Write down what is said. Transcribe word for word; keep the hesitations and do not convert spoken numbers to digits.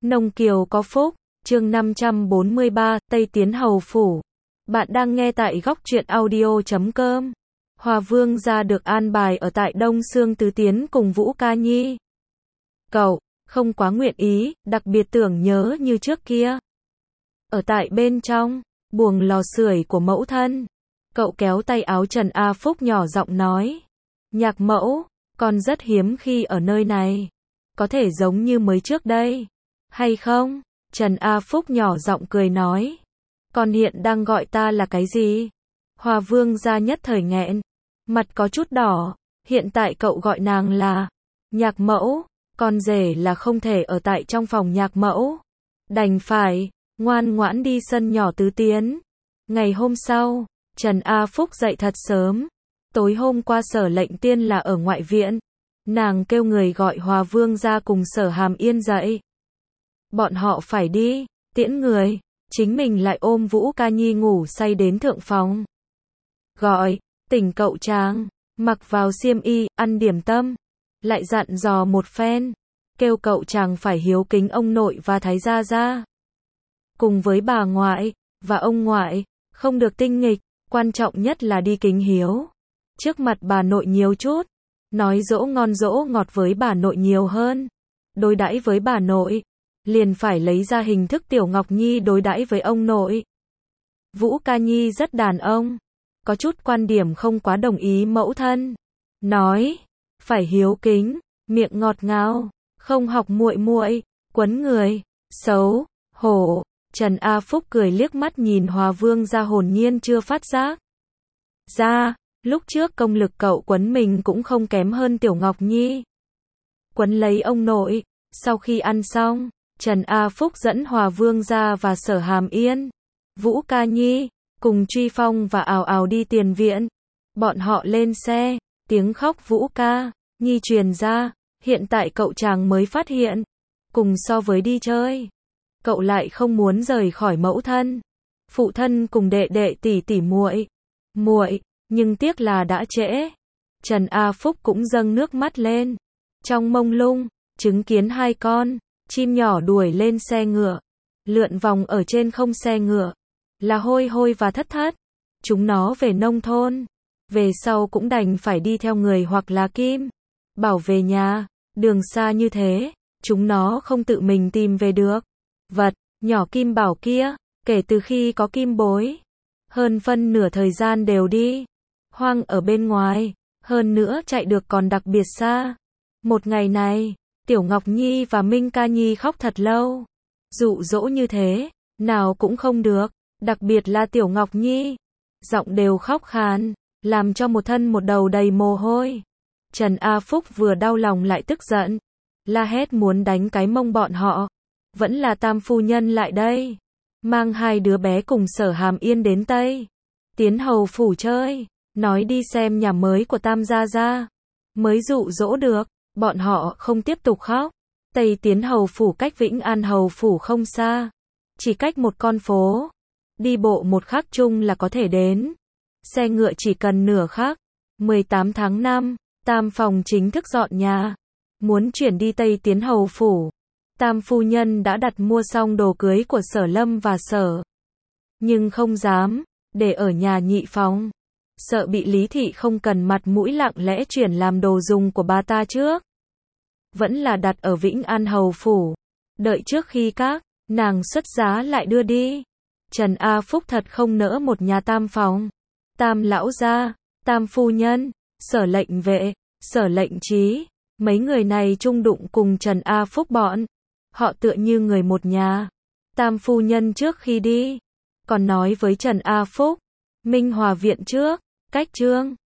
Nông Kiều có phúc, chương năm trăm bốn mươi ba, Tây Tiến Hầu Phủ. Bạn đang nghe tại góc truyện audio chấm com. Hòa Vương gia được an bài ở tại Đông Xương Tứ Tiến cùng Vũ Ca Nhi. Cậu, không quá nguyện ý, đặc biệt tưởng nhớ như trước kia. Ở tại bên trong, buồng lò sưởi của mẫu thân. Cậu kéo tay áo Trần A Phúc nhỏ giọng nói. Nhạc mẫu, con rất hiếm khi ở nơi này. Có thể giống như mới trước đây. Hay không? Trần A Phúc nhỏ giọng cười nói. Con hiện đang gọi ta là cái gì? Hòa Vương gia nhất thời nghẹn. Mặt có chút đỏ. Hiện tại cậu gọi nàng là nhạc mẫu. Con rể là không thể ở tại trong phòng nhạc mẫu. Đành phải ngoan ngoãn đi sân nhỏ Tứ Tiến. Ngày hôm sau, Trần A Phúc dậy thật sớm. Tối hôm qua Sở Lệnh Tiên là ở ngoại viện. Nàng kêu người gọi Hòa Vương gia cùng Sở Hàm Yên dậy. Bọn họ phải đi, tiễn người. Chính mình lại ôm Vũ Ca Nhi ngủ say đến thượng phòng. Gọi, tỉnh cậu chàng, mặc vào xiêm y, ăn điểm tâm. Lại dặn dò một phen. Kêu cậu chàng phải hiếu kính ông nội và thái gia gia. Cùng với bà ngoại, và ông ngoại, không được tinh nghịch, quan trọng nhất là đi kính hiếu. Trước mặt bà nội nhiều chút. Nói dỗ ngon dỗ ngọt với bà nội nhiều hơn. Đối đãi với bà nội, liền phải lấy ra hình thức Tiểu Ngọc Nhi đối đãi với ông nội. Vũ Ca Nhi rất đàn ông, có chút quan điểm không quá đồng ý mẫu thân. Nói, phải hiếu kính, miệng ngọt ngào, không học muội muội, quấn người, xấu, hổ. Trần A Phúc cười liếc mắt nhìn Hòa Vương gia hồn nhiên chưa phát giác. Ra, lúc trước công lực cậu quấn mình cũng không kém hơn Tiểu Ngọc Nhi. Quấn lấy ông nội, sau khi ăn xong, Trần A Phúc dẫn Hòa Vương gia và Sở Hàm Yên, Vũ Ca Nhi, cùng Truy Phong và ào ào đi tiền viện. Bọn họ lên xe, tiếng khóc Vũ Ca Nhi truyền ra, hiện tại cậu chàng mới phát hiện, cùng so với đi chơi, cậu lại không muốn rời khỏi mẫu thân, phụ thân cùng đệ đệ tỷ tỷ muội, muội, nhưng tiếc là đã trễ. Trần A Phúc cũng dâng nước mắt lên. Trong mông lung, chứng kiến hai con chim nhỏ đuổi lên xe ngựa, lượn vòng ở trên không xe ngựa, là Hôi Hôi và Thất Thất. Chúng nó về nông thôn, về sau cũng đành phải đi theo người hoặc là Kim Bảo về nhà. Đường xa như thế, chúng nó không tự mình tìm về được. Vật nhỏ Kim Bảo kia, kể từ khi có Kim Bối, hơn phân nửa thời gian đều đi hoang ở bên ngoài, hơn nữa chạy được còn đặc biệt xa. Một ngày này, Tiểu Ngọc Nhi và Minh Ca Nhi khóc thật lâu. Dụ dỗ như thế, nào cũng không được, đặc biệt là Tiểu Ngọc Nhi. Giọng đều khóc khàn, làm cho một thân một đầu đầy mồ hôi. Trần A Phúc vừa đau lòng lại tức giận, la hét muốn đánh cái mông bọn họ. Vẫn là Tam phu nhân lại đây, mang hai đứa bé cùng Sở Hàm Yên đến Tây Tiến Hầu Phủ chơi, nói đi xem nhà mới của Tam gia gia. Mới dụ dỗ được, bọn họ không tiếp tục khóc. Tây Tiến Hầu Phủ cách Vĩnh An Hầu Phủ không xa, chỉ cách một con phố, đi bộ một khắc chung là có thể đến. Xe ngựa chỉ cần nửa khắc. mười tám tháng năm, Tam phòng chính thức dọn nhà, muốn chuyển đi Tây Tiến Hầu Phủ. Tam phu nhân đã đặt mua xong đồ cưới của Sở Lâm và Sở, nhưng không dám để ở nhà nhị phòng, sợ bị Lý thị không cần mặt mũi lặng lẽ chuyển làm đồ dùng của bà ta trước. Vẫn là đặt ở Vĩnh An Hầu Phủ, đợi trước khi các nàng xuất giá lại đưa đi. Trần A Phúc thật không nỡ một nhà tam phòng. Tam lão gia, Tam phu nhân, Sở Lệnh Vệ, Sở Lệnh Trí, mấy người này chung đụng cùng Trần A Phúc bọn. Họ tựa như người một nhà. Tam phu nhân trước khi đi, còn nói với Trần A Phúc, Minh Hòa viện trước, cách trương